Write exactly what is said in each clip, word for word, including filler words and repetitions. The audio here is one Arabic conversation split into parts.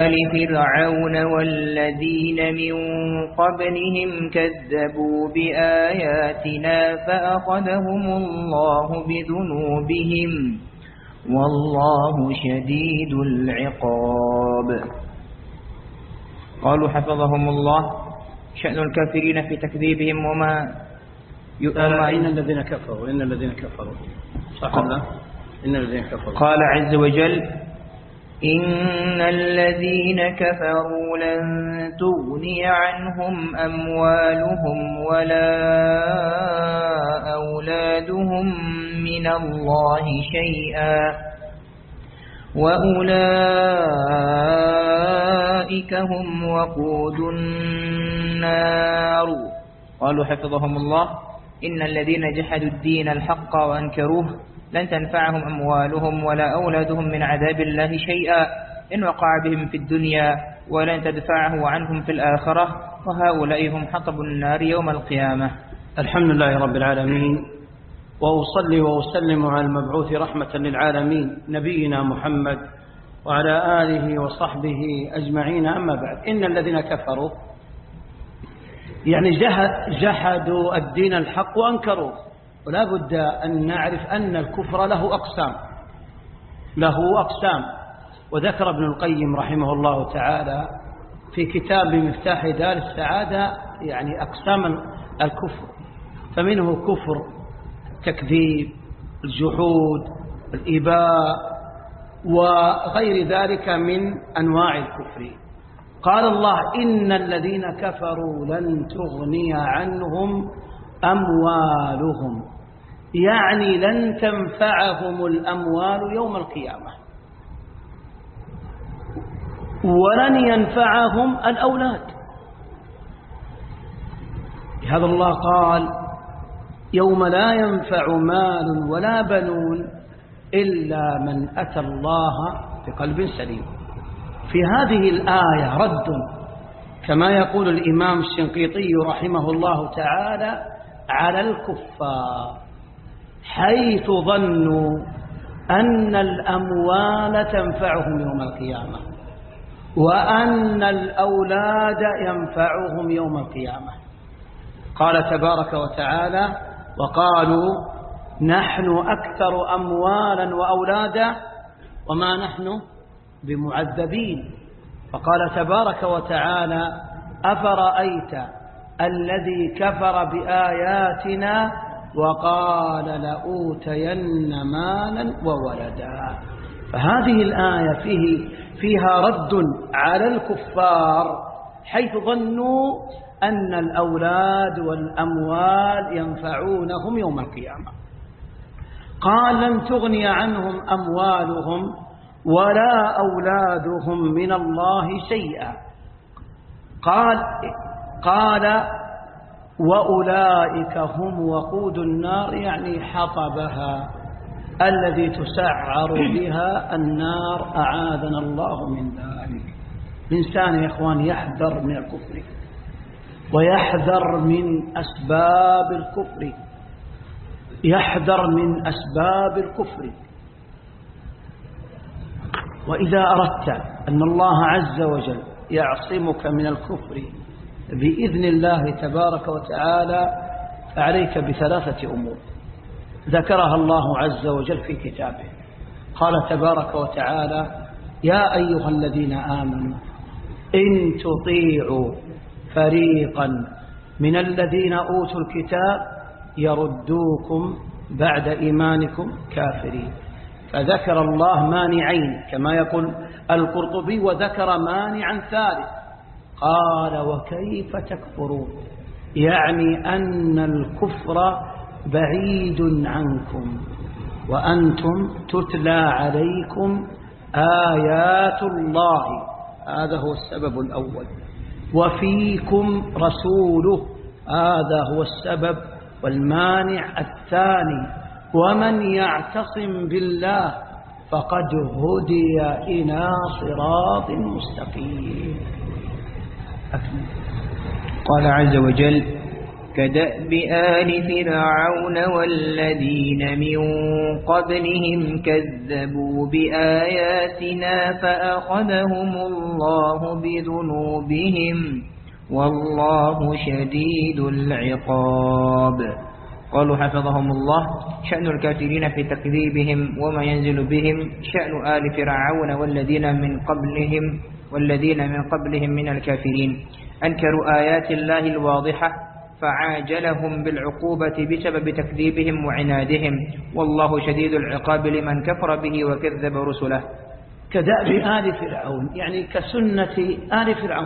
لفرعون والذين من قبلهم كذبوا بآياتنا فأخذهم الله بذنوبهم والله شديد العقاب. قالوا حفظهم الله: شأن الكافرين في تكذيبهم وما يؤمن إن الذين كفروا إن الذين كفروا صح الله إن الذين كفروا. قال عز وجل: إن الذين كفروا لن تغني عنهم أموالهم ولا أولادهم من الله شيئا وأولئك هم وقود النار. قالوا حفظهم الله: إن الذين جحدوا الدين الحق وأنكروه لن تنفعهم أموالهم ولا أولادهم من عذاب الله شيئا إن وقع بهم في الدنيا ولن تدفعه عنهم في الآخرة وهؤلاء هم حطب النار يوم القيامة. الحمد لله رب العالمين، وأصلي وأسلم على المبعوث رحمة للعالمين نبينا محمد وعلى آله وصحبه أجمعين. أما بعد، إن الذين كفروا يعني جحدوا الدين الحق وأنكروه، ولا بد أن نعرف أن الكفر له أقسام له أقسام وذكر ابن القيم رحمه الله تعالى في كتاب مفتاح دار السعادة يعني أقسام الكفر، فمنه كفر التكذيب، الجحود، الإباء وغير ذلك من أنواع الكفر. قال الله: إن الذين كفروا لن تغني عنهم أموالهم، يعني لن تنفعهم الأموال يوم القيامة ولن ينفعهم الأولاد. هذا الله قال: يوم لا ينفع مال ولا بنون إلا من أتى الله بقلب سليم. في هذه الآية رد كما يقول الإمام الشنقيطي رحمه الله تعالى على الكفار، حيث ظنوا أن الأموال تنفعهم يوم القيامة وأن الأولاد ينفعهم يوم القيامة. قال تبارك وتعالى: وقالوا نحن أكثر أموالا وأولادا وما نحن بمعذبين. فقال تبارك وتعالى: أفرأيت الذي كفر بآياتنا وقال لأوتين مالا وولدا. فهذه الآية فيه فيها رد على الكفار حيث ظنوا أن الأولاد والأموال ينفعونهم يوم القيامة. قال: لن تغني عنهم أموالهم ولا أولادهم من الله شيئا. قال قال وأولئك هم وقود النار، يعني حطبها الذي تسعر بها النار، أعاذنا الله من ذلك. الإنسان يا إخوان يحذر من الكفر ويحذر من أسباب الكفر يحذر من أسباب الكفر وإذا أردت أن الله عز وجل يعصمك من الكفر بإذن الله تبارك وتعالى فعليك بثلاثة أمور ذكرها الله عز وجل في كتابه. قال تبارك وتعالى: يا أيها الذين آمنوا إن تطيعوا فريقا من الذين أوتوا الكتاب يردوكم بعد إيمانكم كافرين. فذكر الله مانعين كما يقول القرطبي، وذكر مانعا ثالث قال: وكيف تكفرون، يعني أن الكفر بعيد عنكم وأنتم تتلى عليكم آيات الله، هذا هو السبب الأول، وفيكم رسوله، هذا هو السبب والمانع الثاني. ومن يعتصم بالله فقد هدي إلى صراط مستقيم. قال عز وجل: كدأب آل فرعون والذين من قبلهم كذبوا بآياتنا فأخذهم الله بذنوبهم والله شديد العقاب. قالوا حفظهم الله: شأن الكافرين في تكذيبهم وما ينزل بهم شأن آل فرعون والذين من قبلهم والذين من قبلهم من الكافرين، أنكروا آيات الله الواضحة فعاجلهم بالعقوبة بسبب تكذيبهم وعنادهم، والله شديد العقاب لمن كفر به وكذب رسله. كدأب آل فرعون يعني كسنة آل فرعون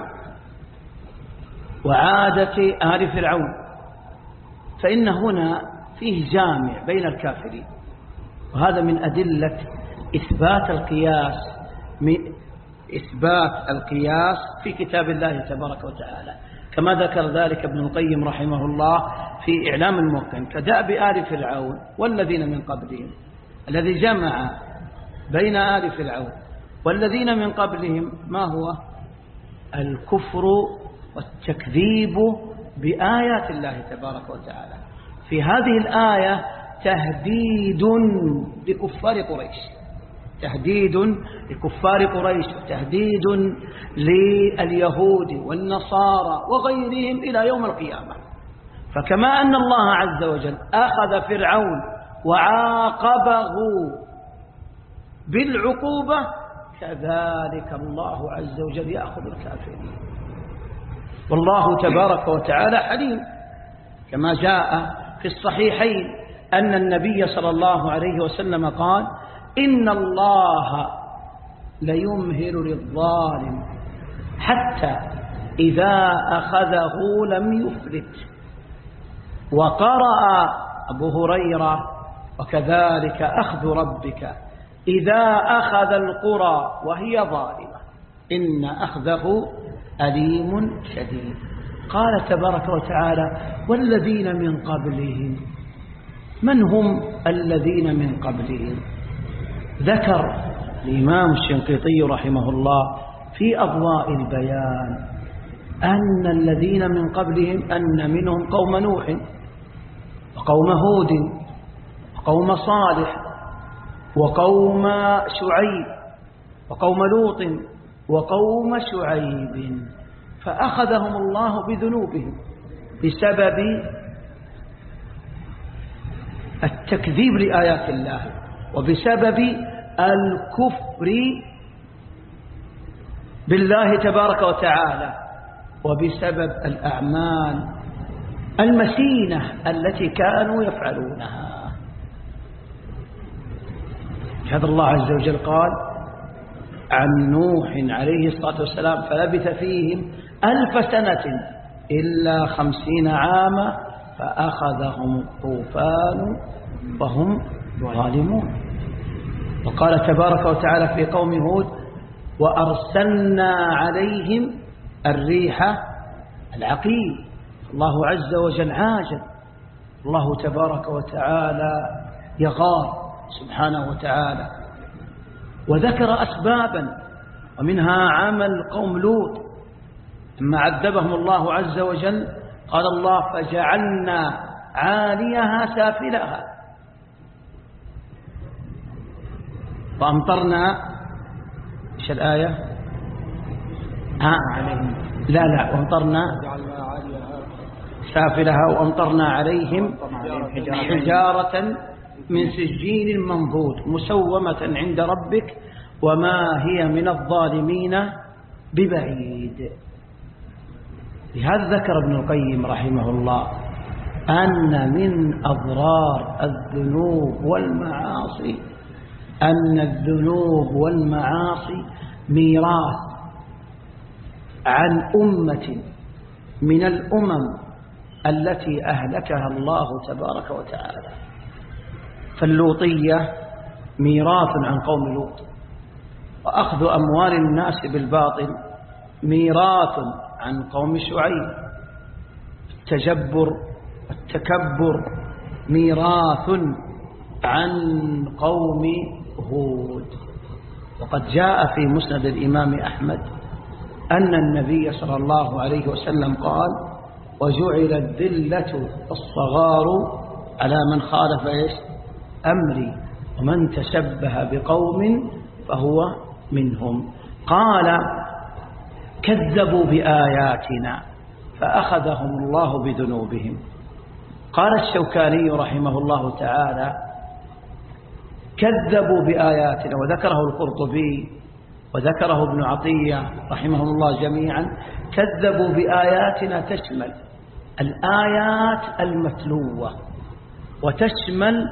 وعادة آل فرعون، فإن هنا فيه جامع بين الكافرين، وهذا من أدلة إثبات القياس إثبات القياس في كتاب الله تبارك وتعالى، كما ذكر ذلك ابن القيم رحمه الله في إعلام الموقن. كدأب آل فرعون والذين من قبلهم، الذي جمع بين آل فرعون والذين من قبلهم ما هو؟ الكفر والتكذيب بآيات الله تبارك وتعالى. في هذه الآية تهديد لكفار قريش، تهديد لكفار قريش وتهديد لليهود والنصارى وغيرهم إلى يوم القيامة. فكما أن الله عز وجل أخذ فرعون وعاقبه بالعقوبة، كذلك الله عز وجل يأخذ الكافرين. والله تبارك وتعالى حليم، كما جاء في الصحيحين أن النبي صلى الله عليه وسلم قال: إن الله ليمهل للظالم حتى إذا أخذه لم يفلت. وقرأ أبو هريرة: وكذلك أخذ ربك إذا أخذ القرى وهي ظالمة إن أخذه أليم شديد. قال تبارك وتعالى: والذين من قبلهم. من هم الذين من قبلهم؟ ذكر الإمام الشنقيطي رحمه الله في أضواء البيان أن الذين من قبلهم أن منهم قوم نوح وقوم هود وقوم صالح وقوم شعيب وقوم لوط وقوم شعيب، فأخذهم الله بذنوبهم بسبب التكذيب لآيات الله وبسبب الكفر بالله تبارك وتعالى وبسبب الأعمال المسينة التي كانوا يفعلونها. هذا الله عز وجل قال عن نوح عليه الصلاة والسلام: فلبث فيهم ألف سنة إلا خمسين عاما فأخذهم الطوفان وهم ظالمون. وقال تبارك وتعالى في قوم هود: وأرسلنا عليهم الريح العقيم. الله عز وجل عاجل، الله تبارك وتعالى يغار سبحانه وتعالى. وذكر أسبابا ومنها عمل قوم لوط لما عذبهم الله عز وجل، قال الله: فجعلنا عاليها سافلها وأمطرنا. إيش الآية؟ ها؟ لا لا وأمطرنا سافلها وأمطرنا عليهم حجارة من سجين منضود مسومة عند ربك وما هي من الظالمين ببعيد. لهذا ذكر ابن القيم رحمه الله أن من أضرار الذنوب والمعاصي أن الذنوب والمعاصي ميراث عن أمة من الأمم التي أهلكها الله تبارك وتعالى. فاللوطية ميراث عن قوم لوط، وأخذ أموال الناس بالباطل ميراث عن قوم شعيب، التجبر والتكبر ميراث عن قوم هود. وقد جاء في مسند الإمام أحمد أن النبي صلى الله عليه وسلم قال: وجعل الذلة الصغار على من خالف إيش أمري ومن تشبه بقوم فهو منهم. قال كذبوا بآياتنا فأخذهم الله بذنوبهم. قال الشوكاني رحمه الله تعالى كذبوا بآياتنا، وذكره القرطبي وذكره ابن عطية رحمهم الله جميعا. كذبوا بآياتنا تشمل الآيات المتلوة وتشمل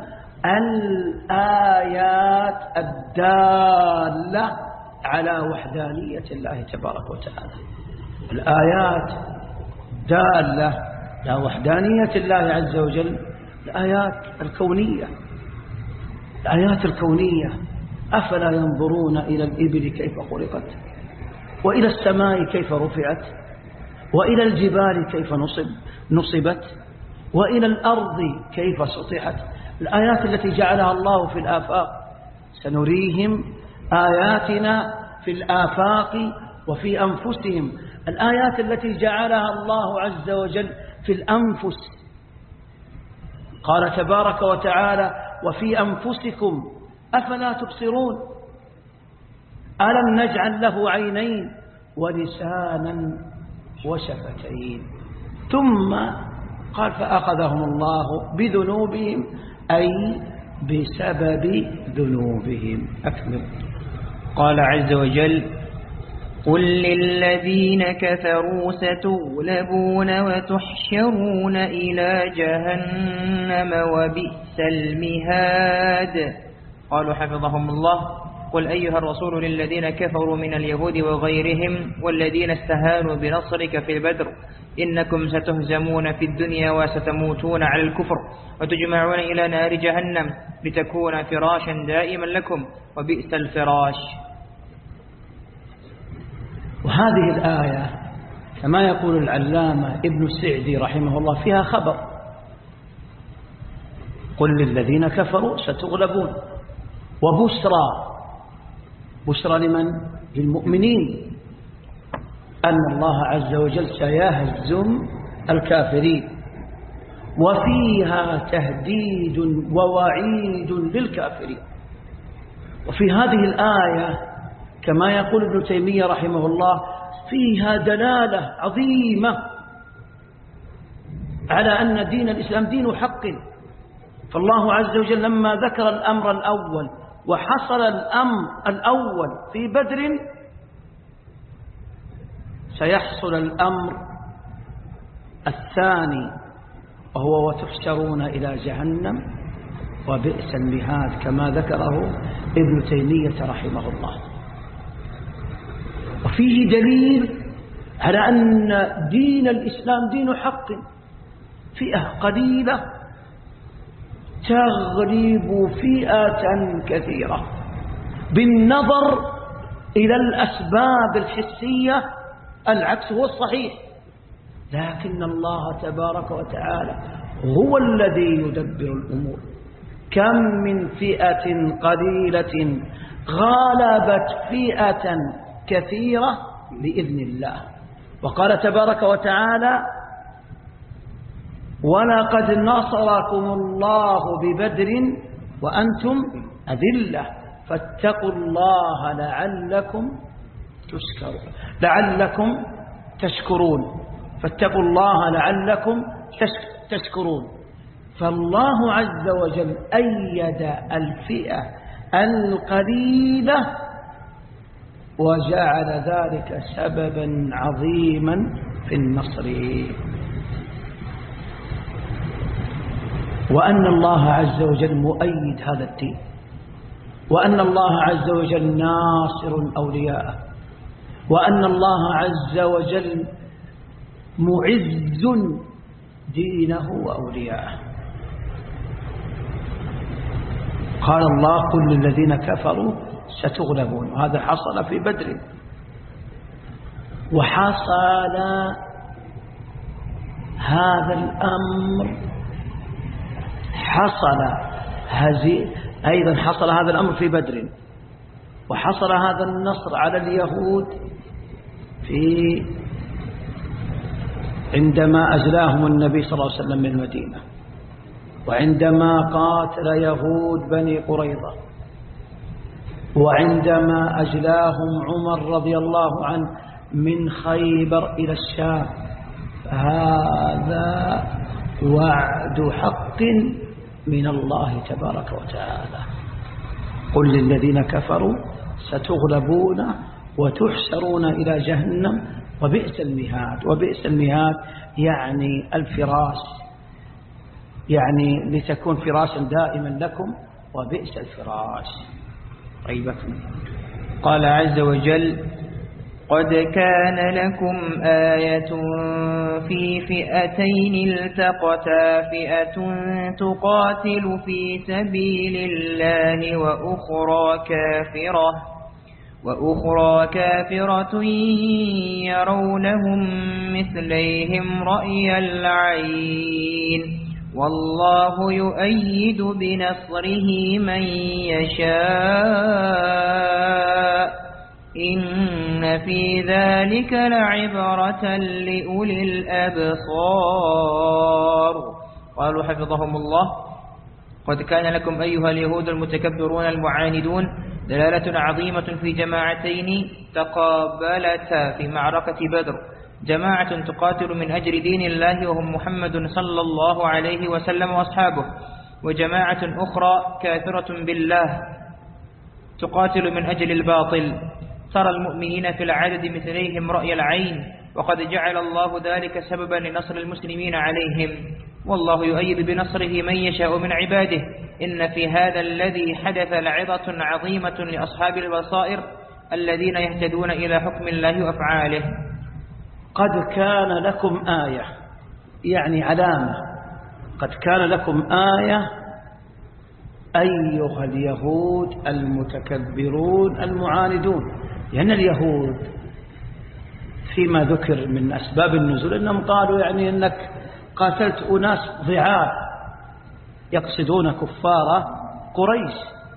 الآيات الدالة على وحدانية الله تبارك وتعالى. الآيات دالة على وحدانية الله عز وجل الآيات الكونية. الآيات الكونية أفلا ينظرون إلى الإبل كيف خلقت، وإلى السماء كيف رفعت، وإلى الجبال كيف نصب نصبت، وإلى الأرض كيف سطحت. الآيات التي جعلها الله في الآفاق سنريهم آياتنا في الآفاق وفي أنفسهم. الآيات التي جعلها الله عز وجل في الأنفس، قال تبارك وتعالى وفي أنفسكم أفلا تبصرون ألم نجعل له عينين ولسانا وشفتين. ثم قال فأخذهم الله بذنوبهم أي بسبب ذنوبهم. أكمل. قال عز وجل قل للذين كفروا ستغلبون وتحشرون إلى جهنم وبئس المهاد. قالوا حفظهم الله قل أيها الرسول للذين كفروا من اليهود وغيرهم والذين استهانوا بنصرك في بدر إنكم ستهزمون في الدنيا وستموتون على الكفر وتجمعون إلى نار جهنم لتكون فراشا دائما لكم وبئس الفراش. وهذه الآية كما يقول العلامة ابن السعدي رحمه الله فيها خبر. قل للذين كفروا ستغلبون، وبشرى بشرى لمن؟ للمؤمنين أن الله عز وجل سيهزم الكافرين، وفيها تهديد ووعيد للكافرين. وفي هذه الآية كما يقول ابن تيمية رحمه الله فيها دلالة عظيمة على أن دين الإسلام دين حق. فالله عز وجل لما ذكر الأمر الأول وحصل الأمر الأول في بدر سيحصل الأمر الثاني وهو وتحشرون إلى جهنم وبئس المهاد كما ذكره ابن تيمية رحمه الله. وفيه دليل على أن دين الإسلام دين حق. فئة قليلة تغلب فئة كثيرة بالنظر إلى الأسباب الحسية. العكس هو الصحيح، لكن الله تبارك وتعالى هو الذي يدبر الأمور. كم من فئة قليلة غالبت فئة كثيرة بإذن الله. وقال تبارك وتعالى ولقد نصركم الله ببدر وأنتم أذلة فاتقوا الله لعلكم تشكرون لعلكم تشكرون فاتقوا الله لعلكم تشكرون. فالله عز وجل أيد الفئة القليلة وجعل ذلك سببا عظيما في النصر. وأن الله عز وجل مؤيد هذا الدين، وأن الله عز وجل ناصر أولياءه، وأن الله عز وجل معز دينه وأولياءه. قال الله قل للذين كفروا ستغلبون، وهذا حصل في بدر. وحصل هذا الأمر حصل هذه أيضا حصل هذا الأمر في بدر، وحصل هذا النصر على اليهود في عندما أجلاهم النبي صلى الله عليه وسلم من المدينة، وعندما قاتل يهود بني قريظة، وعندما أجلاهم عمر رضي الله عنه من خيبر إلى الشام. هذا وعد حق من الله تبارك وتعالى. قل للذين كفروا ستغلبون وتحشرون إلى جهنم وبئس المهاد. وبئس المهاد يعني الفراش، يعني لتكون فراشا دائما لكم، وبئس الفراش. طيبكم. قال عز وجل: قد كان لكم آية في فئتين التقتا، فئة تقاتل في سبيل الله وأخرى كافرة وأخرى كافرة يرونهم مثليهم رأي العين، والله يؤيد بنصره من يشاء، إن في ذلك لعبرة لأولي الأبصار. قالوا حفظهم الله: قد كان لكم أيها اليهود المتكبرون المعاندون دلالة عظيمة في جماعتين تقابلتا في معركة بدر، جماعة تقاتل من أجل دين الله وهم محمد صلى الله عليه وسلم وأصحابه، وجماعة أخرى كافرة بالله تقاتل من أجل الباطل. ترى المؤمنين في العدد مثليهم رأي العين، وقد جعل الله ذلك سببا لنصر المسلمين عليهم، والله يؤيد بنصره من يشاء من عباده، إن في هذا الذي حدث لعظة عظيمة لأصحاب البصائر الذين يهتدون إلى حكم الله وأفعاله. قد كان لكم آية يعني علامة. قد كان لكم آية أيها اليهود المتكبرون المعاندون، لأن يعني اليهود فيما ذكر من أسباب النزول أنهم قالوا يعني أنك قاتلت أناس ضعاف، يقصدون كفار قريش.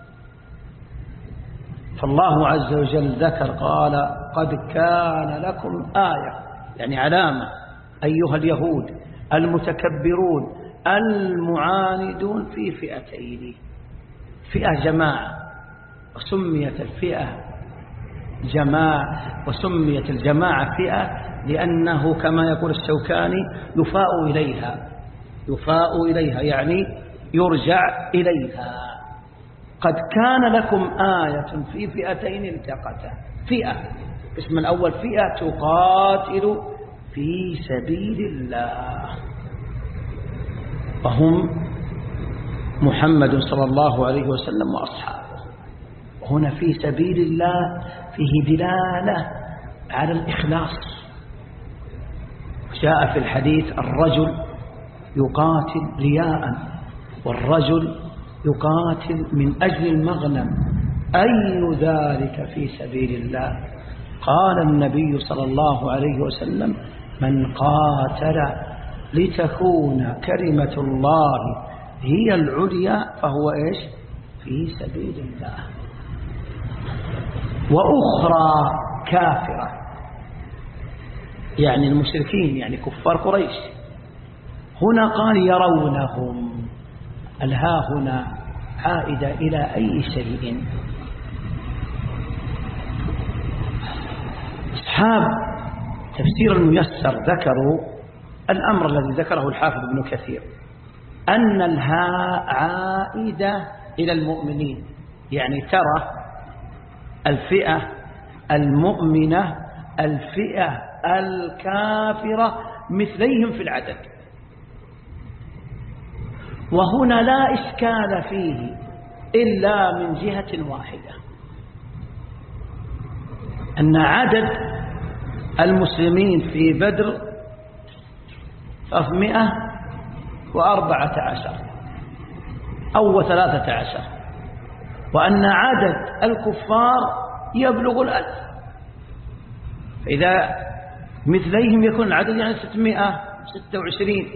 فالله عز وجل ذكر قال: قد كان لكم آية يعني علامة أيها اليهود المتكبرون المعاندون في فئتين، فئة جماعة، وسميت الفئة جماعة وسميت الجماعة فئة لأنه كما يقول الشوكاني يفاء إليها، يفاء إليها يعني يرجع إليها. قد كان لكم آية في فئتين التقتا، فئة اسم الأول فئة تقاتل في سبيل الله، وهم محمد صلى الله عليه وسلم وأصحابه. هنا في سبيل الله فيه دلالة على الإخلاص. جاء في الحديث: الرجل يقاتل رياء، والرجل يقاتل من أجل المغنم، أي ذلك في سبيل الله؟ قال النبي صلى الله عليه وسلم: من قاتل لتكون كلمة الله هي العليا فهو إيش؟ في سبيل الله. وأخرى كافرة يعني المشركين، يعني كفار قريش. هنا قال يرونهم، الها هنا عائدة إلى أي شيء؟ أصحاب تفسير الميسر ذكروا الأمر الذي ذكره الحافظ ابن كثير، أن الهاء عائدة إلى المؤمنين، يعني ترى الفئة المؤمنة الفئة الكافرة مثليهم في العدد. وهنا لا إشكال فيه إلا من جهة واحدة، أن عدد المسلمين في بدر ثلاثمائة وأربعة عشر أو ثلاثة عشر، وأن عدد الكفار يبلغ الألف، فإذا مثليهم يكون العدد يعني ستمائة وستة وعشرين.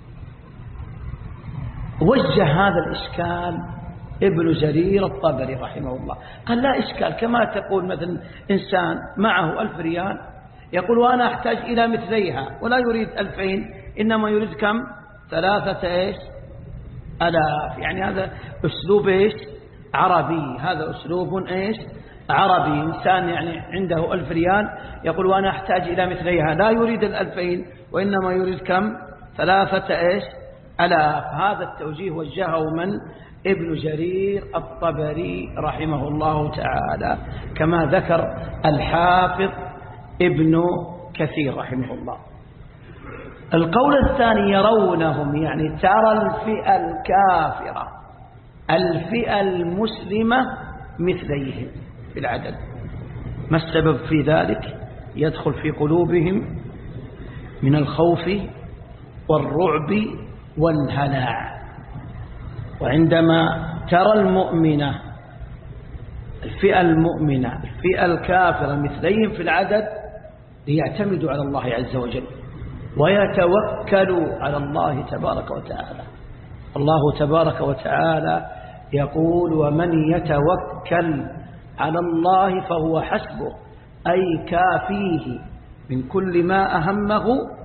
وجه هذا الإشكال ابن جرير الطبري رحمه الله، قال لا إشكال، كما تقول مثلا إنسان معه ألف ريال يقول وأنا أحتاج إلى مثليها، ولا يريد ألفين، إنما يريد كم؟ ثلاثة إيش ألاف. يعني هذا أسلوب إيش عربي، هذا أسلوب إيش عربي. إنسان يعني عنده ألف ريال يقول وأنا أحتاج إلى مثليها، لا يريد الألفين وإنما يريد كم؟ ثلاثة إيش ألاف. هذا التوجيه وجهه من؟ ابن جرير الطبري رحمه الله تعالى، كما ذكر الحافظ ابن كثير رحمه الله. القول الثاني يرونهم، يعني ترى الفئة الكافرة الفئة المسلمة مثليهم في العدد. ما السبب في ذلك؟ يدخل في قلوبهم من الخوف والرعب والهلع. وعندما ترى المؤمنة الفئة المؤمنة الفئة الكافرة مثليهم في العدد ليعتمدوا على الله عز وجل ويتوكلوا على الله تبارك وتعالى. الله تبارك وتعالى يقول ومن يتوكل على الله فهو حسبه، أي كافيه من كل ما أهمه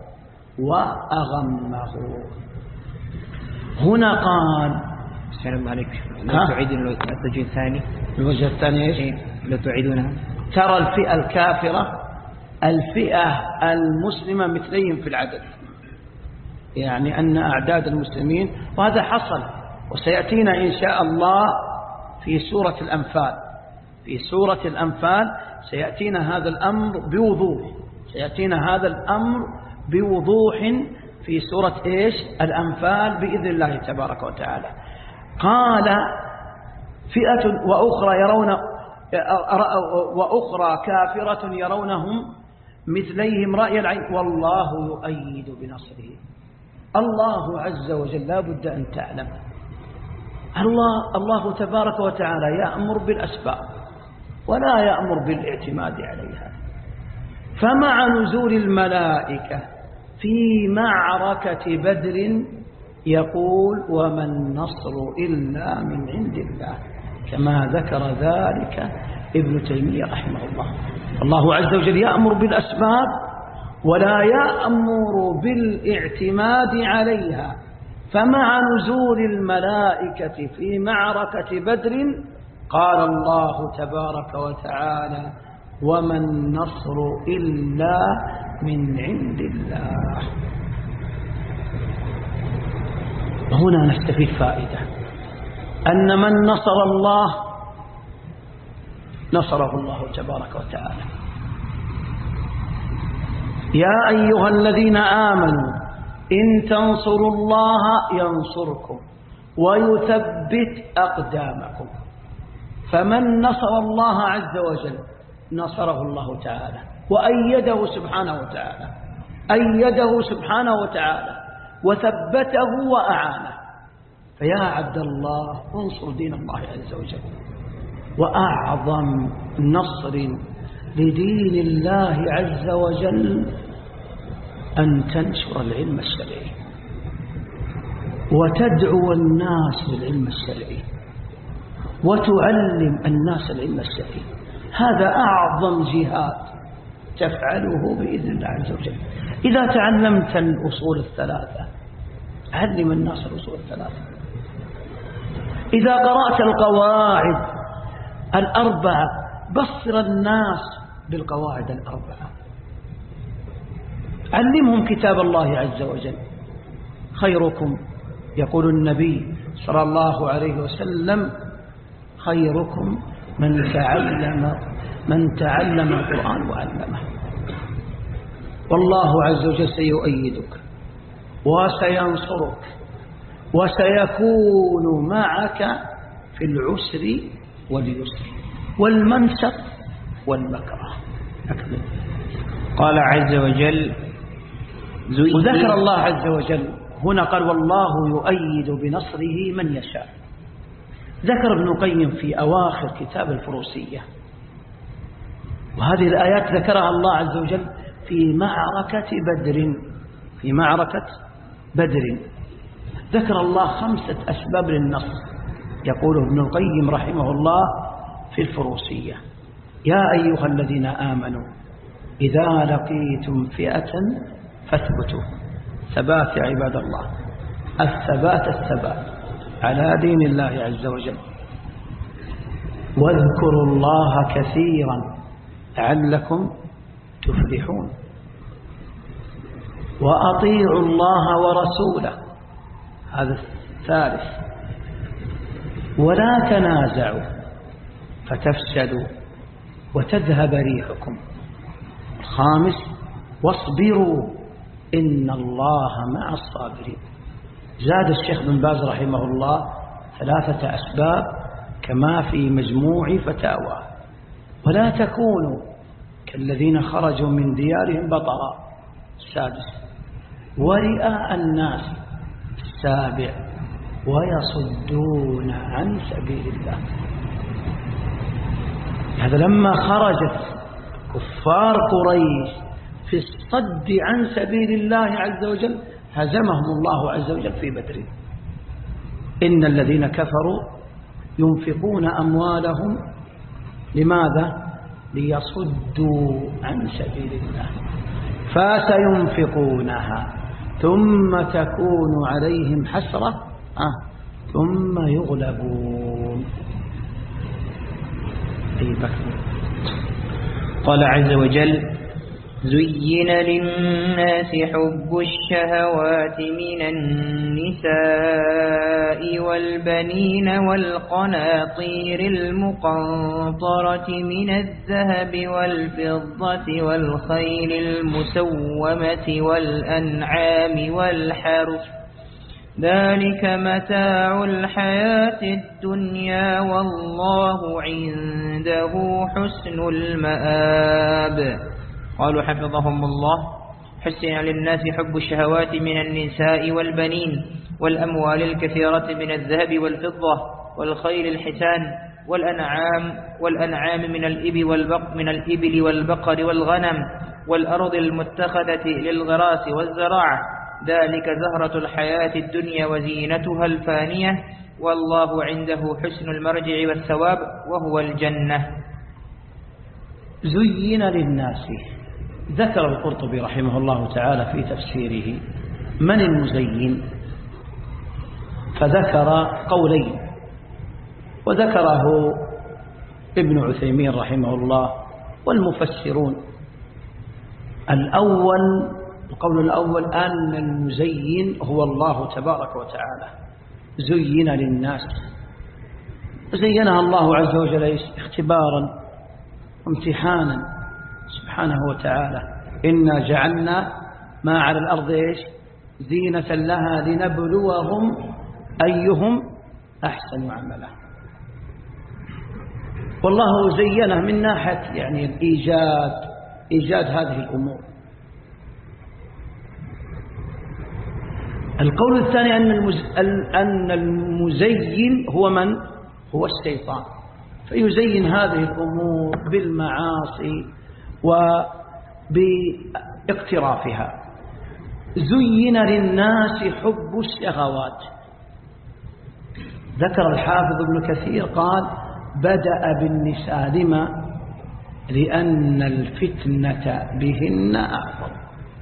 وأغمه. هنا قال السلام عليكم، لو تعيدون الوجه الثاني. الوجه الثاني ايش؟ إيه؟ لو تعيدونها. ترى الفئة الكافرة الفئة المسلمة مثليهم في العدد، يعني أن أعداد المسلمين، وهذا حصل وسيأتينا إن شاء الله في سورة الأنفال. في سورة الأنفال سيأتينا هذا الأمر بوضوح، سيأتينا هذا الأمر بوضوح في سورة إيش؟ الأنفال بإذن الله تبارك وتعالى. قال فئة وأخرى يرون وأخرى كافرة يرونهم مثليهم رأي العين والله يؤيد بنصره. الله عز وجل لا بد أن تعلم الله الله تبارك وتعالى يأمر بالأسباب ولا يأمر بالاعتماد عليها. فمع نزول الملائكة في معركة بدر يقول وما النصر إلا من عند الله، كما ذكر ذلك ابن تيمية رحمه الله. الله عز وجل يأمر بالأسباب ولا يأمر بالاعتماد عليها. فمع نزول الملائكة في معركة بدر قال الله تبارك وتعالى وما النصر إلا من عند الله. هنا نستفيد فائدة أن من نصر الله نصره الله تبارك وتعالى. يا أيها الذين آمنوا إن تنصروا الله ينصركم ويثبت أقدامكم. فمن نصر الله عز وجل نصره الله تعالى وأيده سبحانه وتعالى أيده سبحانه وتعالى وثبته وأعانه. فيا عبد الله انصر دين الله عز وجل. وأعظم نصر لدين الله عز وجل أن تنشر العلم الشرعي وتدعو الناس بالعلم الشرعي وتعلم الناس العلم الشرعي. هذا أعظم جهاد تفعله بإذن الله عز وجل. إذا تعلمت الأصول الثلاثة علم الناس الأصول الثلاثة. إذا قرأت القواعد الأربعة بصر الناس بالقواعد الأربعة. علمهم كتاب الله عز وجل. خيركم يقول النبي صلى الله عليه وسلم خيركم من تعلم من تعلم القرآن وعلمه. والله عز وجل سيؤيدك وسينصرك وسيكون معك في العسر واليسر والمنشط والمكره. أكمل. قال عز وجل وذكر الله عز وجل هنا قال والله يؤيد بنصره من يشاء. ذكر ابن القيم في أواخر كتاب الفروسية، وهذه الآيات ذكرها الله عز وجل في معركة بدر. في معركة بدر ذكر الله خمسة أسباب للنصر. يقول ابن القيم رحمه الله في الفروسية يا أيها الذين آمنوا إذا لقيتم فئة فاثبتوا. ثبات يا عباد الله، الثبات الثبات على دين الله عز وجل. واذكروا الله كثيرا لعلكم تفلحون. وأطيعوا الله ورسوله، هذا الثالث. ولا تنازعوا فتفسدوا وتذهب ريحكم. الخامس واصبروا إن الله مع الصابرين. زاد الشيخ بن باز رحمه الله ثلاثة أسباب كما في مجموع فتاوى. ولا تكونوا كالذين خرجوا من ديارهم بطرا. السادس ورئاء الناس. السابع ويصدون عن سبيل الله. هذا لما خرجت كفار قريش في الصد عن سبيل الله عز وجل هزمهم الله عز وجل في بدر. إن الذين كفروا ينفقون أموالهم لماذا؟ ليصدوا عن سبيل الله فسينفقونها ثم تكون عليهم حسرة آه. ثم يغلبون. أي بكر. قال عز وجل زين للناس حب الشهوات من النساء والبنين والقناطير المقنطرة من الذهب والفضة والخيل المسومة والأنعام والحرث ذلك متاع الحياة الدنيا والله عنده حسن المآب. قالوا حفظهم الله حسن للناس حب الشهوات من النساء والبنين والأموال الكثيرة من الذهب والفضة والخيل الحسان والأنعام والأنعام من الإبل والبقر من الإبل والبقر والغنم والأرض المتخذة للغراس والزراعة ذلك زهرة الحياة الدنيا وزينتها الفانية والله عنده حسن المرجع والثواب وهو الجنة. زين للناس. ذكر القرطبي رحمه الله تعالى في تفسيره من المزين، فذكر قولين وذكره ابن عثيمين رحمه الله والمفسرون. الأول القول الأول أن المزين هو الله تبارك وتعالى. زين للناس زينها الله عز وجل اختبارا وامتحانا سبحانه وتعالى. إنا جعلنا ما على الأرض إيش زينة لها لنبلوهم أيهم أحسن عملا. والله زينه من ناحية يعني الإيجاد إيجاد هذه الأمور. القول الثاني أن أن المزين هو من هو الشيطان، فيزين هذه الأمور بالمعاصي وباقترافها. زين للناس حب الشهوات. ذكر الحافظ ابن كثير قال بدأ بالنساء لما لأن الفتنة بهن أعظم.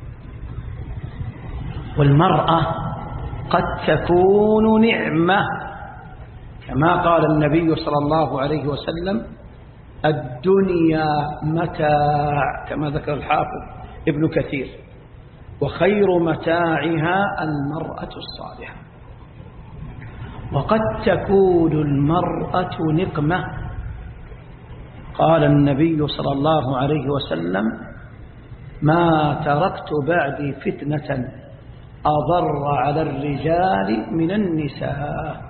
والمرأة قد تكون نعمة كما قال النبي صلى الله عليه وسلم الدنيا متاع كما ذكر الحافظ ابن كثير وخير متاعها المرأة الصالحة. وقد تكون المرأة نقمة. قال النبي صلى الله عليه وسلم ما تركت بعدي فتنة أضر على الرجال من النساء.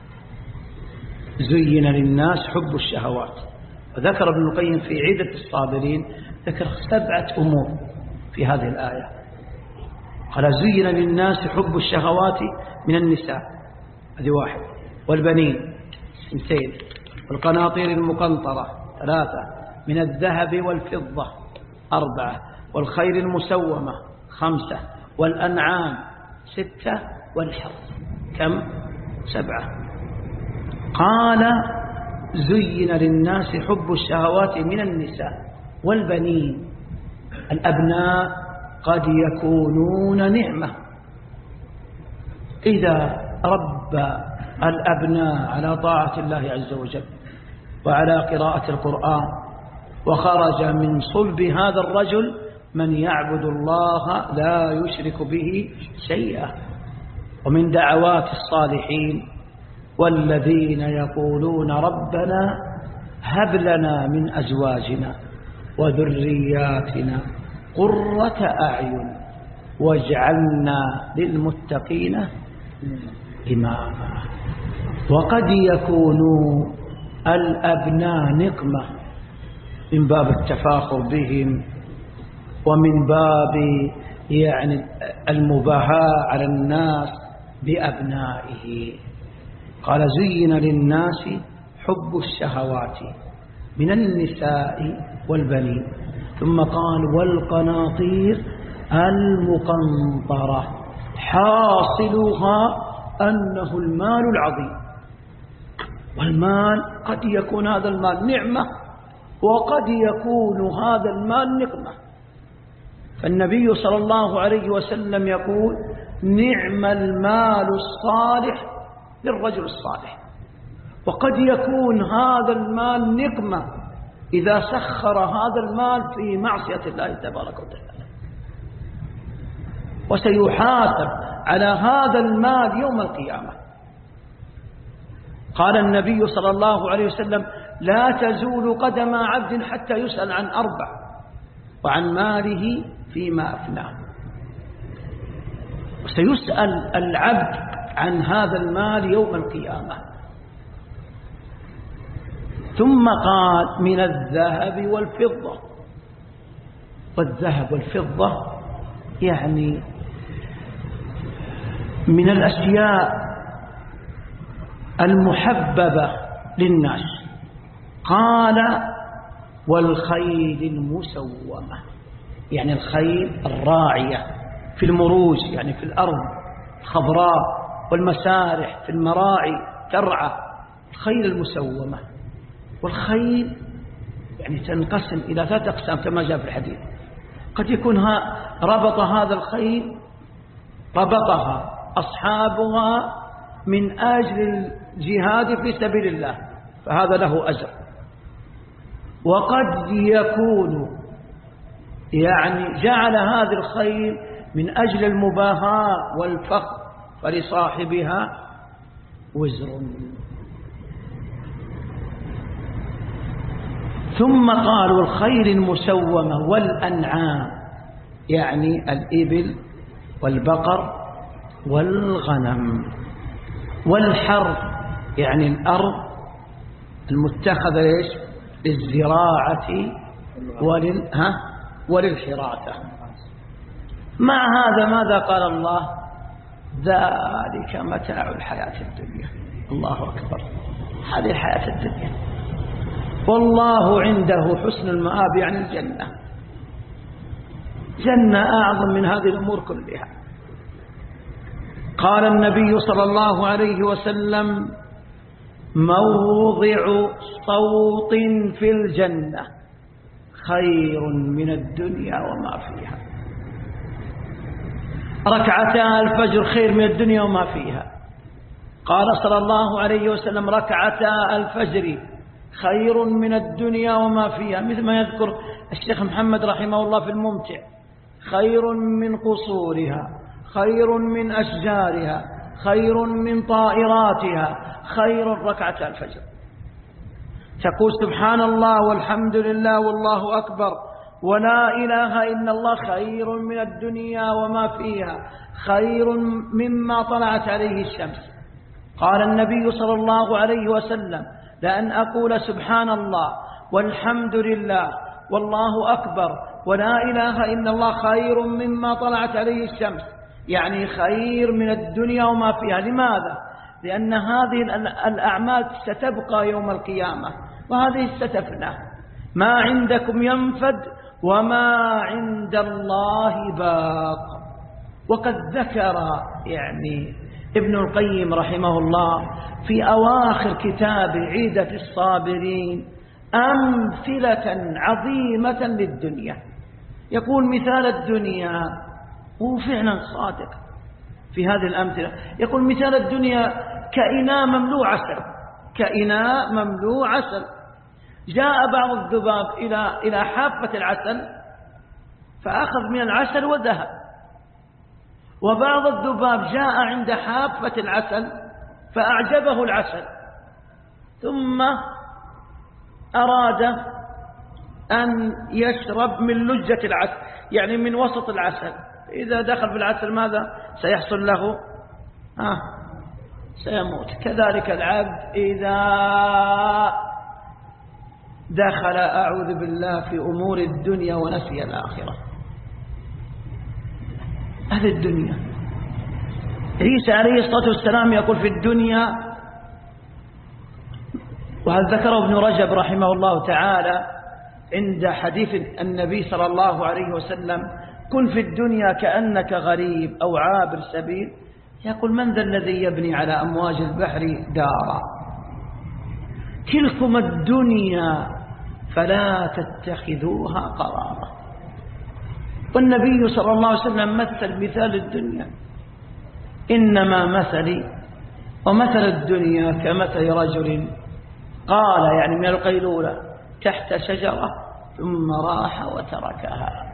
زين للناس حب الشهوات. وذكر ابن القيم في عدة الصابرين ذكر سبعة أمور في هذه الآية. قال زين للناس حب الشهوات من النساء هذه واحد، والبنين اثنتين، والقناطير المقنطرة ثلاثة، من الذهب والفضة أربعة، والخيل المسومة خمسة، والأنعام ستة، والحرث كم؟ سبعة. قال زين للناس حب الشهوات من النساء والبنين الأبناء قد يكونون نعمة. إذا ربى الأبناء على طاعة الله عز وجل وعلى قراءة القرآن وخرج من صلب هذا الرجل من يعبد الله لا يشرك به شيئا. ومن دعوات الصالحين والذين يقولون ربنا هب لنا من أزواجنا وذرياتنا قرة أعين واجعلنا للمتقين إماما. وقد يكون الأبناء نقمة من باب التفاخر بهم ومن باب يعني المباهاة على الناس بأبنائه. قال زين للناس حب الشهوات من النساء والبنين، ثم قال والقناطير المقنطرة حاصلها أنه المال العظيم. والمال قد يكون هذا المال نعمة وقد يكون هذا المال نقمة. فالنبي صلى الله عليه وسلم يقول نعم المال الصالح للرجل الصالح. وقد يكون هذا المال نقمة إذا سخر هذا المال في معصية الله تبارك وتعالى، وسيحاسب على هذا المال يوم القيامة. قال النبي صلى الله عليه وسلم لا تزول قدم عبد حتى يسأل عن أربع، وعن ماله فيما أفناه. وسيسأل العبد عن هذا المال يوم القيامة. ثم قال من الذهب والفضة. والذهب والفضة يعني من الأشياء المحببة للناس. قال والخيل المسومة، يعني الخيل الراعية في المروج، يعني في الأرض الخضراء، والمسارح في المراعي ترعى. الخيل المسومة. والخيل يعني تنقسم إلى ثلاث أقسام كما جاء في الحديث. قد يكون ربط هذا الخيل ربطها أصحابها من أجل الجهاد في سبيل الله فهذا له أجر. وقد يكون يعني جعل هذه الخيل من أجل المباهاة والفخر فلصاحبها وزر. ثم قالوا الخيل المسومة والأنعام، يعني الإبل والبقر والغنم. والحرث يعني الأرض المتخذة ليش للزراعة ولل... ها؟ وللحراثة. مع هذا ماذا قال الله؟ ذلك متاع الحياة الدنيا. الله أكبر، هذه الحياة الدنيا، والله عنده حسن المآب، يعني الجنة. جنة أعظم من هذه الأمور كلها. قال النبي صلى الله عليه وسلم موضع صوت في الجنة خير من الدنيا وما فيها. ركعتا الفجر خير من الدنيا وما فيها. قال صلى الله عليه وسلم ركعتا الفجر خير من الدنيا وما فيها، مثل ما يذكر الشيخ محمد رحمه الله في الممتع: خير من قصورها، خير من أشجارها، خير من طائراتها، خير ركعة الفجر. تقول سبحان الله والحمد لله والله أكبر ولا إله إلا الله خير من الدنيا وما فيها، خير مما طلعت عليه الشمس. قال النبي صلى الله عليه وسلم: لأن أقول سبحان الله والحمد لله والله أكبر ولا إله إلا الله خير مما طلعت عليه الشمس، يعني خير من الدنيا وما فيها. لماذا؟ لأن هذه الأعمال ستبقى يوم القيامة وهذه ستفنى. ما عندكم ينفد وما عند الله باق. وقد ذكر يعني ابن القيم رحمه الله في أواخر كتاب عيدة الصابرين أمثلة عظيمة للدنيا. يقول مثال الدنيا، وهو فعلا صادق في هذه الأمثلة. يقول مثال الدنيا كإناء مملوء عسل، كإناء مملوء عسل. جاء بعض الذباب إلى إلى حافة العسل فأخذ من العسل وذهب، وبعض الذباب جاء عند حافة العسل فأعجبه العسل ثم أراد أن يشرب من لجة العسل، يعني من وسط العسل. إذا دخل في العسل ماذا سيحصل له؟ آه سيموت. كذلك العبد إذا دخل أعوذ بالله في أمور الدنيا ونسي الآخرة. هذه الدنيا. عيسى عليه الصلاة والسلام يقول في الدنيا، وهذا ذكره ابن رجب رحمه الله تعالى عند حديث النبي صلى الله عليه وسلم: كن في الدنيا كأنك غريب أو عابر سبيل. يقول: من ذا الذي يبني على أمواج البحر دارا؟ تلكم الدنيا فلا تتخذوها قرارا. والنبي صلى الله عليه وسلم مثل مثال الدنيا: إنما مثلي ومثل الدنيا كمثل رجل قال، يعني من القيلولة، تحت شجرة ثم راح وتركها.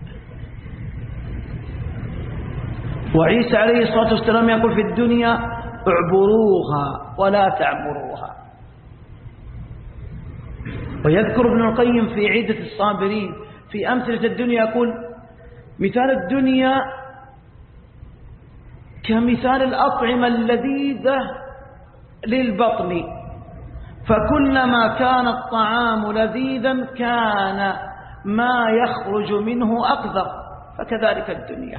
وعيسى عليه الصلاة والسلام يقول في الدنيا: اعبروها ولا تعبروها. ويذكر ابن القيم في عدة الصابرين في أمثلة الدنيا يقول: مثال الدنيا كمثال الأطعمة اللذيذة للبطن، فكلما كان الطعام لذيذا كان ما يخرج منه أقذر، فكذلك الدنيا.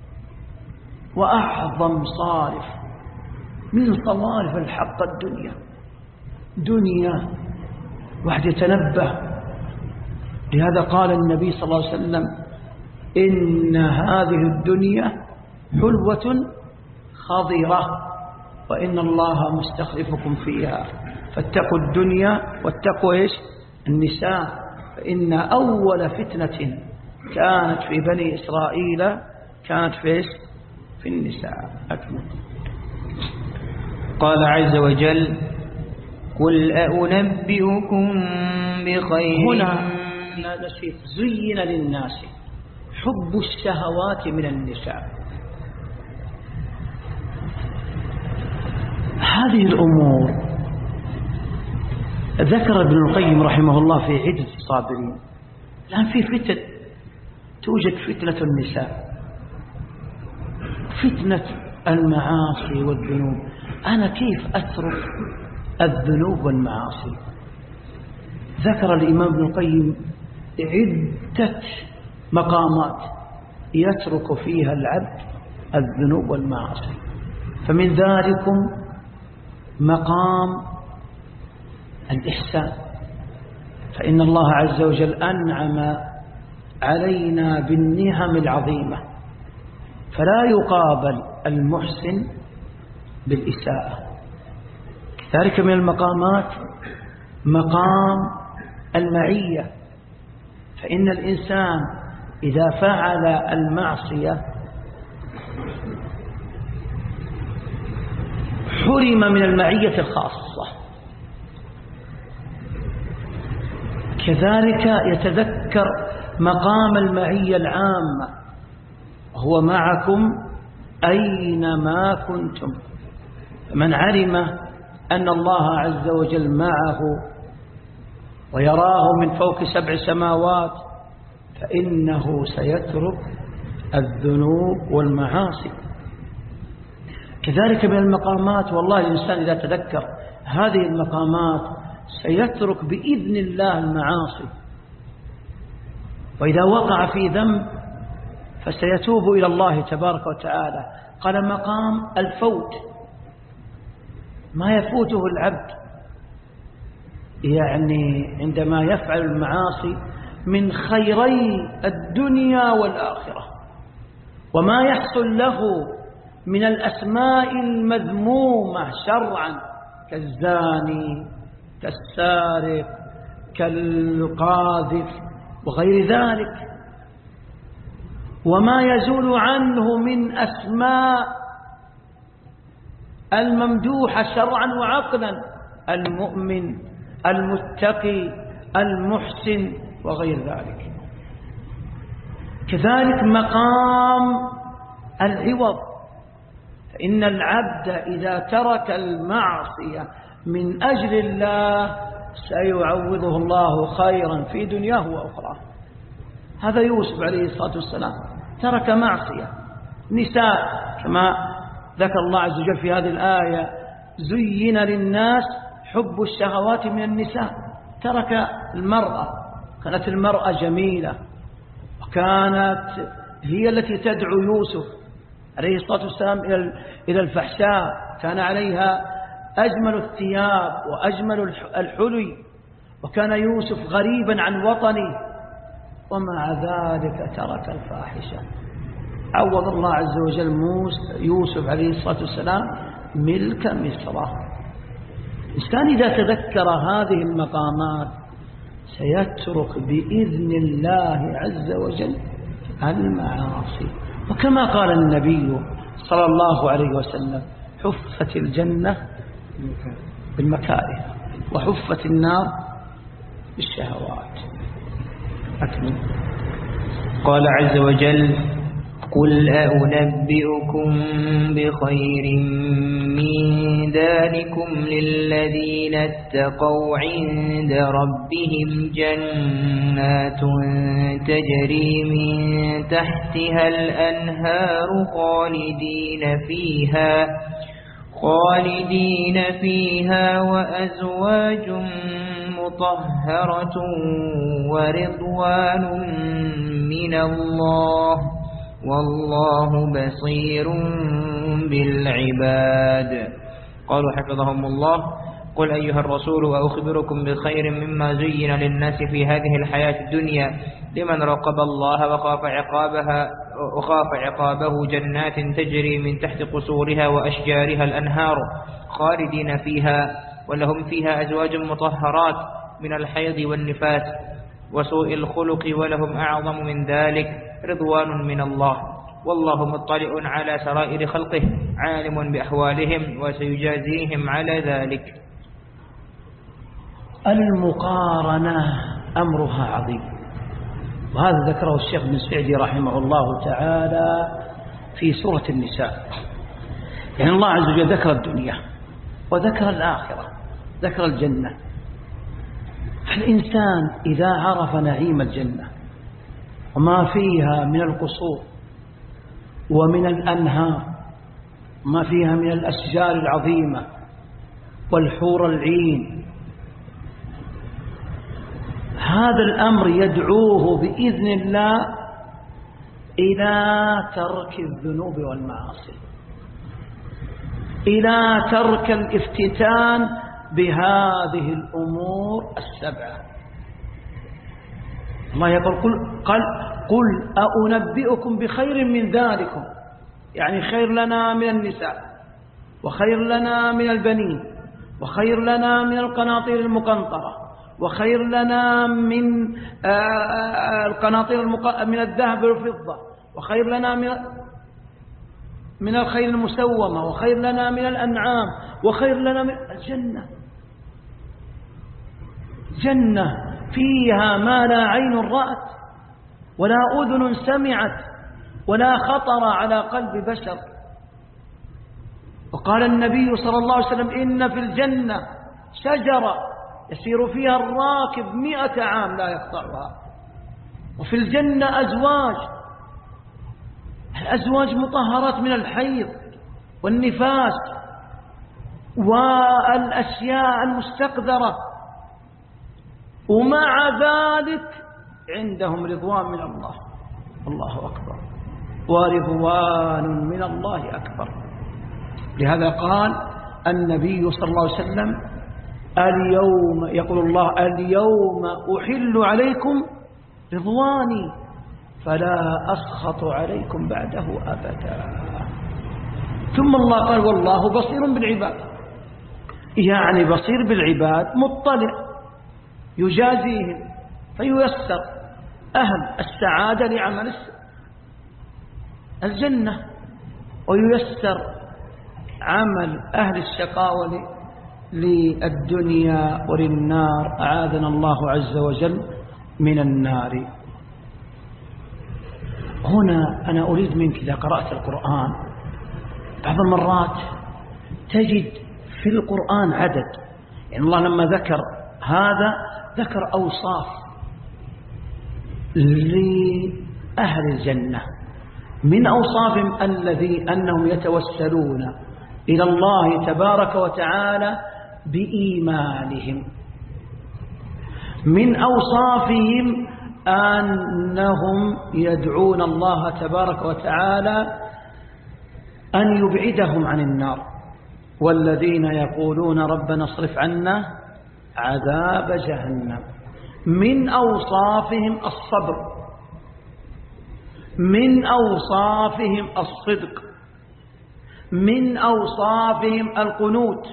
وأعظم صارف من صوارف الحق الدنيا. دنيا واحد يتنبه. لهذا قال النبي صلى الله عليه وسلم: إن هذه الدنيا حلوة خضرة وإن الله مستخلفكم فيها فاتقوا الدنيا واتقوا إيش؟ النساء، فإن أول فتنة كانت في بني إسرائيل كانت في إيش؟ في النساء. أكمل. قال عز وجل: قل أنبئكم بخير. هنا نسيت: زين للناس حب الشهوات من النساء. هذه الأمور ذكر ابن القيم رحمه الله في عدة الصابرين. الآن في فتن، توجد فتنة النساء، فتنة المعاصي والذنوب. أنا كيف أترك الذنوب والمعاصي؟ ذكر الإمام ابن القيم عدة مقامات يترك فيها العبد الذنوب والمعاصي. فمن ذلكم مقام الإحسان، فإن الله عز وجل أنعم علينا بالنعم العظيمة، فلا يقابل المحسن بالإساءة. ذلك من المقامات مقام المعية، فإن الإنسان إذا فعل المعصية حرم من المعية الخاصة. كذلك يتذكر مقام المعية العامة: هو معكم أينما كنتم. من علم أن الله عز وجل معه ويراه من فوق سبع سماوات فإنه سيترك الذنوب والمعاصي. كذلك من المقامات، والله الإنسان إذا تذكر هذه المقامات سيترك بإذن الله المعاصي، وإذا وقع في ذنب فسيتوب إلى الله تبارك وتعالى. قال: مقام الفوت، ما يفوته العبد يعني عندما يفعل المعاصي من خيري الدنيا والآخرة، وما يحصل له من الأسماء المذمومة شرعا كالزاني كالسارق كالقاذف وغير ذلك. وما يزول عنه من أسماء الممدوحة شرعا وعقلا: المؤمن، المتقي، المحسن، وغير ذلك. كذلك مقام العوض، فإن العبد إذا ترك المعصية من أجل الله سيعوضه الله خيرا في دنياه وأخراه. هذا يوسف عليه الصلاة والسلام ترك معصية نساء، كما ذكر الله عز وجل في هذه الآية: زين للناس حب الشهوات من النساء. ترك المرأة، كانت المرأة جميلة، وكانت هي التي تدعو يوسف عليه الصلاة والسلام إلى الفحشاء. كان عليها أجمل الثياب وأجمل الحلي، وكان يوسف غريبا عن وطنه، ومع ذلك ترك الفاحشة. عوض الله عز وجل يوسف عليه الصلاة والسلام ملك مصر. الإنسان إذا تذكر هذه المقامات سيترك بإذن الله عز وجل المعاصي. وكما قال النبي صلى الله عليه وسلم: حفت الجنة بالمكاره وحفت النار بالشهوات. أكمل. قال عز وجل: قل أنبئكم بخير من ذلكم للذين اتقوا عند ربهم جنات تجري من تحتها الأنهار خالدين فيها خالدين فيها وأزواج مطهرة ورضوان من الله والله بصير بالعباد. قالوا حفظهم الله: قل أيها الرسول وأخبركم بخير مما زين للناس في هذه الحياة الدنيا لمن راقب الله وخاف عقابها وخاف عقابه جنات تجري من تحت قصورها وأشجارها الأنهار خالدين فيها ولهم فيها أزواج مطهرات من الحيض والنفاس وسوء الخلق ولهم أعظم من ذلك رضوان من الله والله مطلع على سرائر خلقه عالم بأحوالهم وسيجازيهم على ذلك. المقارنة أمرها عظيم، وهذا ذكره الشيخ بن سعدي رحمه الله تعالى في سورة النساء. يعني الله عز وجل ذكر الدنيا وذكر الآخرة، ذكر الجنة. الإنسان إذا عرف نعيم الجنة وما فيها من القصور ومن الأنهار، ما فيها من الأشجار العظيمة والحور العين، هذا الأمر يدعوه بإذن الله إلى ترك الذنوب والمعاصي، إلى ترك الافتتان بهذه الأمور السبعة. الله يقول: قل, قل, قل أنبئكم بخير من ذلكم، يعني خير لنا من النساء، وخير لنا من البنين، وخير لنا من القناطير المقنطرة، وخير لنا من القناطير من الذهب والفضة، وخير لنا من من الخيل المسومة، وخير لنا من الأنعام، وخير لنا من الجنة. جنة فيها ما لا عين رأت ولا أذن سمعت ولا خطر على قلب بشر. وقال النبي صلى الله عليه وسلم: إن في الجنة شجرة يسير فيها الراكب مئة عام لا يقطعها. وفي الجنة أزواج، الأزواج مطهرات من الحيض والنفاس والأشياء المستقذرة، ومع ذلك عندهم رضوان من الله. الله أكبر، ورضوان من الله أكبر. لهذا قال النبي صلى الله عليه وسلم: اليوم، يقول الله: اليوم أحل عليكم رضواني فلا أسخط عليكم بعده أبدا. ثم الله قال: والله بصير بالعباد، يعني بصير بالعباد، مطلع يجازيهم فييسر أهل السعادة لعمل الجنة، وييسر عمل أهل الشقاوة للدنيا وللنار، أعاذنا الله عز وجل من النار. هنا أنا أريد منك إذا قرأت القرآن بعض المرات تجد في القرآن عدد، يعني الله لما ذكر هذا ذكر أوصاف لأهل الجنة، من أوصافهم الذي أنهم يتوسلون إلى الله تبارك وتعالى بإيمانهم، من أوصافهم أنهم يدعون الله تبارك وتعالى أن يبعدهم عن النار، والذين يقولون ربنا اصرف عنا عذاب جهنم. من أوصافهم الصبر، من أوصافهم الصدق، من أوصافهم القنوت،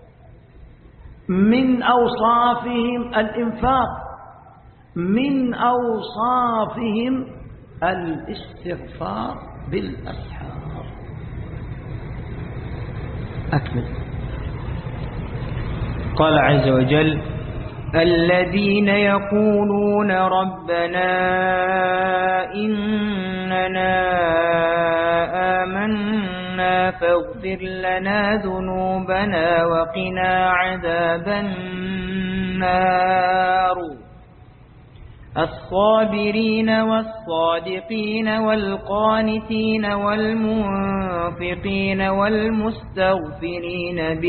من أوصافهم الإنفاق، من أوصافهم الاستغفار بالأسحار. أكمل. قال عز وجل: الذين يقولون ربنا إننا آمنا فاغفر لنا ذنوبنا وقنا عذاب النار، الصابرين والصادقين والقانتين والمنفقين والمستغفرين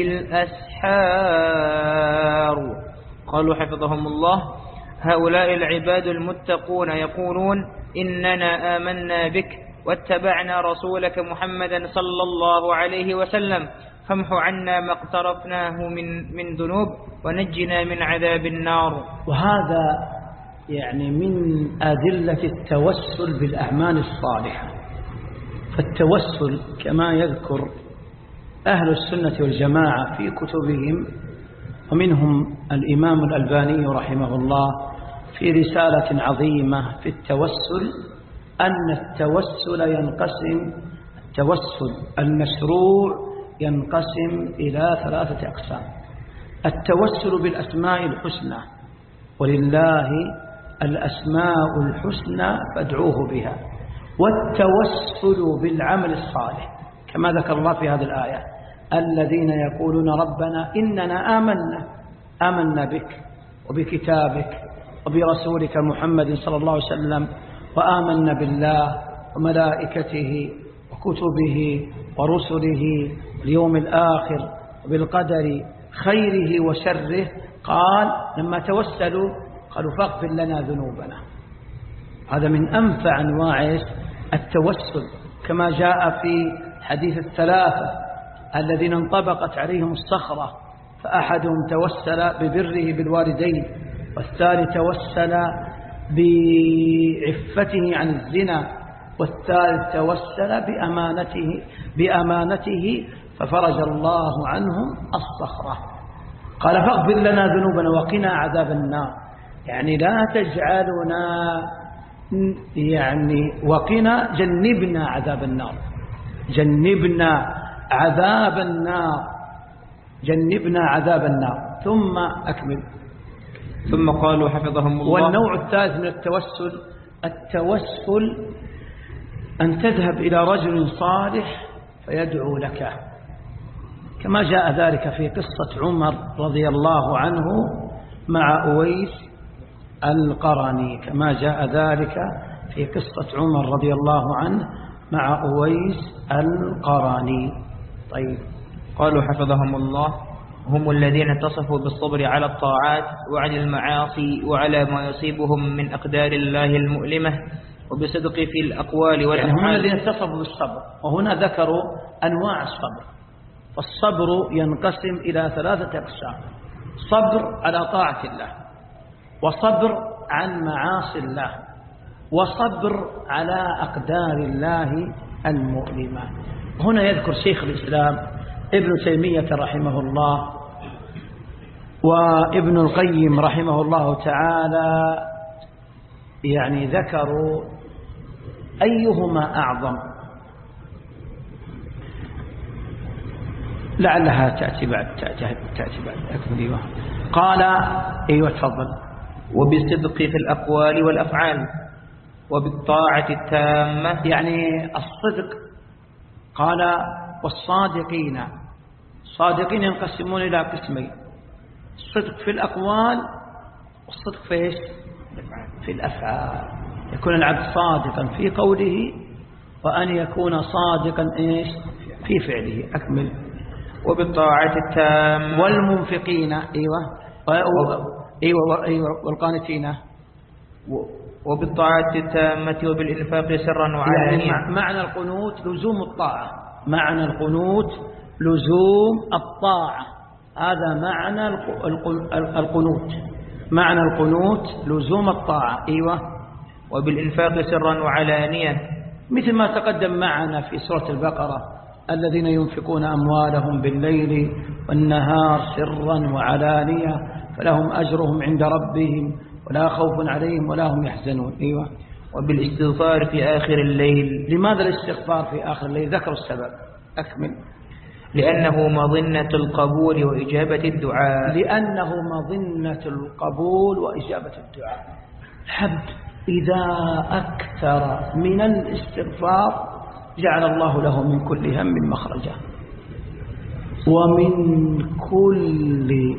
بالأسحار. قالوا حفظهم الله: هؤلاء العباد المتقون يقولون إننا آمنا بك واتبعنا رسولك محمدا صلى الله عليه وسلم، فامح عنا ما اقترفناه من من ذنوب ونجنا من عذاب النار. وهذا يعني من أدلة التوسل بالأعمال الصالحة. فالتوسل كما يذكر أهل السنة والجماعة في كتبهم، ومنهم الإمام الألباني رحمه الله في رسالة عظيمة في التوسل، أن التوسل ينقسم، التوسل المشروع ينقسم إلى ثلاثة أقسام: التوسل بالأسماء الحسنى، ولله الأسماء الحسنى فادعوه بها، والتوسل بالعمل الصالح كما ذكر الله في هذه الآية: الذين يقولون ربنا إننا آمنا آمنا بك وبكتابك وبرسولك محمد صلى الله عليه وسلم، وآمنا بالله وملائكته وكتبه ورسله اليوم الآخر وبالقدر خيره وشره. قال لما توسلوا قالوا فاغفر لنا ذنوبنا. هذا من أنفع أنواع التوسل، كما جاء في حديث الثلاثة الذين انطبقت عليهم الصخرة، فأحدهم توسل ببره بالوالدين، والثاني توسل بعفته عن الزنا، والثالث توسل بأمانته بأمانته ففرج الله عنهم الصخرة. قال فاغفر لنا ذنوبنا وقنا عذاب النار، يعني لا تجعلنا، يعني وقنا جنبنا عذاب النار، جنبنا عذاب النار، جنبنا عذاب النار. ثم أكمل. ثم قالوا حفظهم الله: والنوع الثالث من التوسل، التوسل أن تذهب إلى رجل صالح فيدعو لك، كما جاء ذلك في قصة عمر رضي الله عنه مع أويس القرني، كما جاء ذلك في قصة عمر رضي الله عنه مع أويس القرني. طيب. قالوا حفظهم الله: هم الذين اتصفوا بالصبر على الطاعات وعن المعاصي وعلى ما يصيبهم من أقدار الله المؤلمة، وبصدق في الأقوال والأفعال. يعني هم الذين اتصفوا بالصبر، وهنا ذكروا أنواع الصبر. فالصبر ينقسم إلى ثلاثة أقسام: صبر على طاعة الله، وصبر عن معاصي الله، وصبر على أقدار الله المؤلمة. هنا يذكر شيخ الإسلام ابن تيمية رحمه الله وابن القيم رحمه الله تعالى، يعني ذكروا أيهما أعظم، لعلها تأتي بعد تأتي, تأتي بعد أكمل. أيوة. قال أيوة تفضل. وبالصدق في الأقوال والأفعال وبالطاعة التامة، يعني الصدق. قال والصادقين، الصادقين ينقسمون إلى قسمين: الصدق في الأقوال والصدق في إيش؟ في الأفعال. يكون العبد صادقا في قوله وأن يكون صادقا إيش؟ في فعله. أكمل. وبالطاعة التامة والمنفقين. أيوة أيوة أيوة والقانتين. وبالطاعة التامة وبالإنفاق سرا وعلانية. يعني معنى القنوت لزوم الطاعة، معنى القنوت لزوم الطاعة، هذا معنى القنوت. معنى القنوت لزوم الطاعة. أيوة. وبالإنفاق سرا وعلانية، مثل ما تقدم معنا في سورة البقرة: الذين ينفقون أموالهم بالليل والنهار سرا وعلانية فلهم أجرهم عند ربهم ولا خوف عليهم ولا هم يحزنون. أيوة. وبالاستغفار في آخر الليل. لماذا الاستغفار في آخر الليل؟ ذكر السبب. أكمل. لأنه مظنة القبول وإجابة الدعاء. لأنه مظنة القبول وإجابة الدعاء. الحمد إذا أكثر من الاستغفار جعل الله له من كل هم مخرجا ومن كل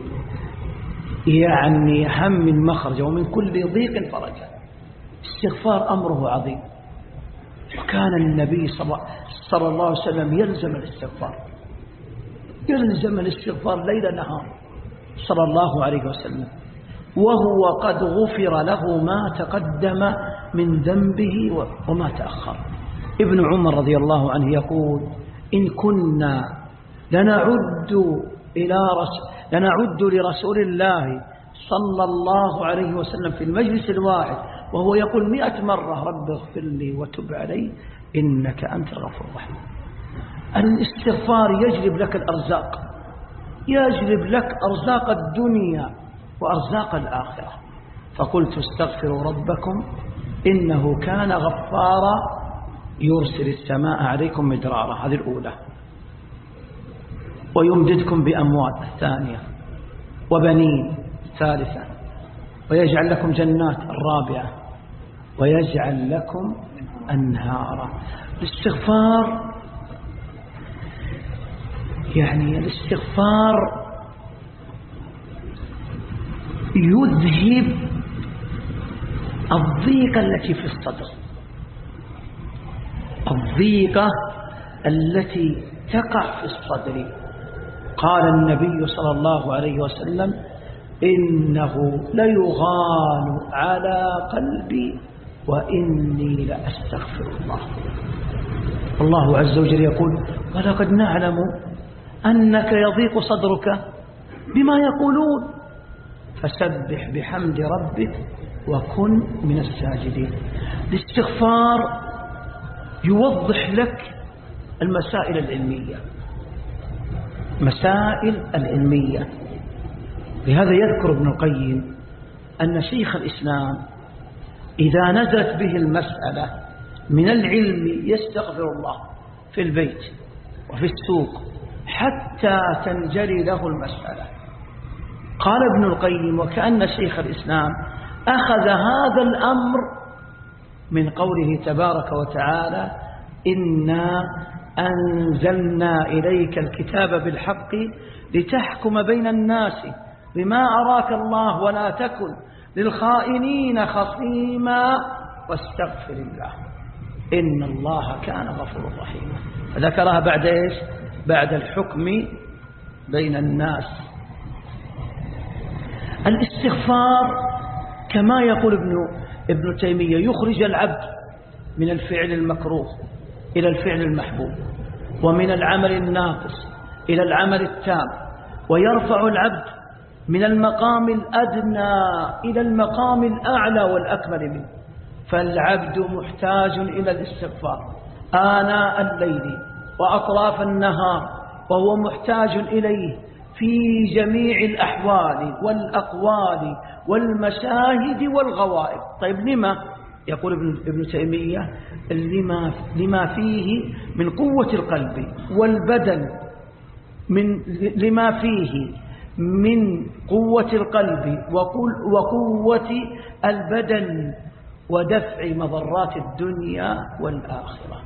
يعني هم مخرجا ومن كل ضيق فرجا. استغفار أمره عظيم، وكان النبي صلى الله عليه وسلم يلزم الاستغفار، يلزم الاستغفار ليل نهار صلى الله عليه وسلم، وهو قد غفر له ما تقدم من ذنبه وما تأخر. ابن عمر رضي الله عنه يقول: إن كنا لنعد إلى رسول لنعد لرسول الله صلى الله عليه وسلم في المجلس الواحد وهو يقول مئة مرة: رب اغفر لي وتب علي إنك أنت الغفور الرحيم. الاستغفار يجلب لك الأرزاق، يجلب لك أرزاق الدنيا وأرزاق الآخرة. فقلت: استغفروا ربكم إنه كان غفارا يرسل السماء عليكم مدرارا. هذه الأولى. ويمددكم بأموال. الثانية. وبنين. الثالثة. ويجعل لكم جنات. الرابعة. ويجعل لكم أنهارا. الاستغفار يعني الاستغفار يذهب الضيقة التي في الصدر، الضيقة التي تقع في الصدر. قال النبي صلى الله عليه وسلم: إنه ليغان على قلبي وإني لأستغفر الله. الله عز وجل يقول: ولقد نعلم أنك يضيق صدرك بما يقولون فسبح بحمد ربك وكن من الساجدين. الاستغفار يوضح لك المسائل العلمية، مسائل العلمية. لهذا يذكر ابن القيم أن شيخ الإسلام إذا نزلت به المسألة من العلم يستغفر الله في البيت وفي السوق حتى تنجلي له المسألة. قال ابن القيم: وكأن شيخ الإسلام أخذ هذا الأمر من قوله تبارك وتعالى: إنا أنزلنا إليك الكتاب بالحق لتحكم بين الناس بما أراك الله ولا تكن للخائنين خصيما واستغفر الله إن الله كان غفورا رحيما. فذكرها بعد إيش؟ بعد الحكم بين الناس. الاستغفار كما يقول ابن ابن تيمية يخرج العبد من الفعل المكروه إلى الفعل المحبوب، ومن العمل الناقص إلى العمل التام، ويرفع العبد من المقام الأدنى إلى المقام الأعلى والأكمل منه. فالعبد محتاج إلى الاستغفار آناء الليل وأطراف النهار، وهو محتاج إليه في جميع الأحوال والأقوال والمشاهد والغوائب. طيب لما؟ يقول ابن تيمية: لما, لما فيه من قوة القلب والبدن من لما فيه من قوة القلب وقوة البدن ودفع مضرات الدنيا والآخرة.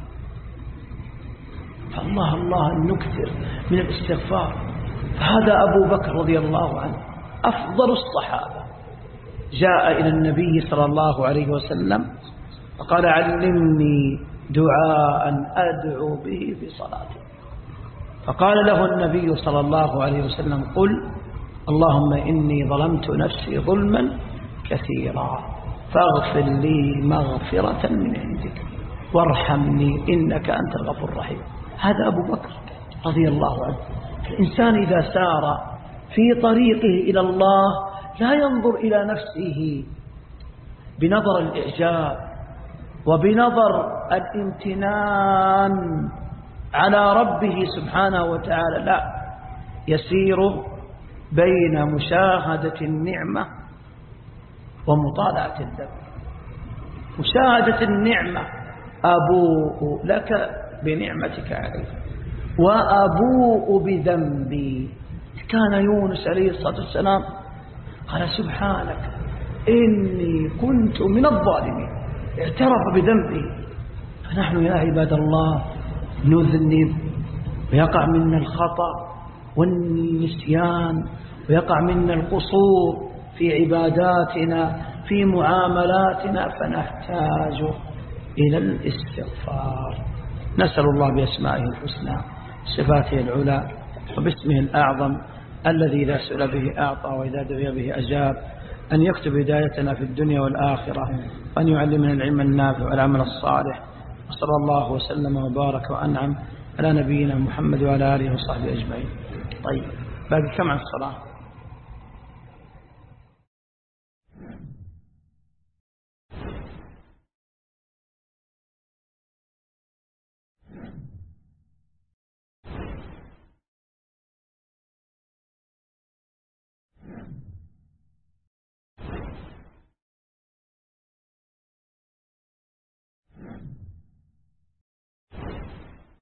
فالله الله أن نكثر من الاستغفار. فهذا أبو بكر رضي الله عنه أفضل الصحابة، جاء إلى النبي صلى الله عليه وسلم فقال علمني دعاء أدعو به في صلاتي. فقال له النبي صلى الله عليه وسلم قل اللهم إني ظلمت نفسي ظلما كثيرا فاغفر لي مغفرة من عندك وارحمني إنك أنت الغفور الرحيم. هذا أبو بكر رضي الله عنه. الإنسان إذا سار في طريقه إلى الله لا ينظر إلى نفسه بنظر الإعجاب وبنظر الامتنان على ربه سبحانه وتعالى، لا، يسير بين مشاهدة النعمة ومطالعة الذنب. مشاهدة النعمة أبوء لك بنعمتك علي وأبوء بذنبي. كان يونس عليه الصلاة والسلام قال سبحانك إني كنت من الظالمين، اعترف بذنبه. فنحن يا عباد الله نذنب ويقع منا الخطأ والنسيان ويقع منا القصور في عباداتنا في معاملاتنا، فنحتاج إلى الاستغفار. نسأل الله بأسمائه الحسنى صفاته العلى وباسمه الأعظم الذي لا سؤال به أعطى وإذا دعي به أجاب أن يكتب هدايتنا في الدنيا والآخرة وأن يعلمنا العلم النافع والعمل الصالح. وصلى الله وسلم وبارك وأنعم على نبينا محمد وعلى آله وصحبه أجمعين. طيب باقي كم عن الصلاة؟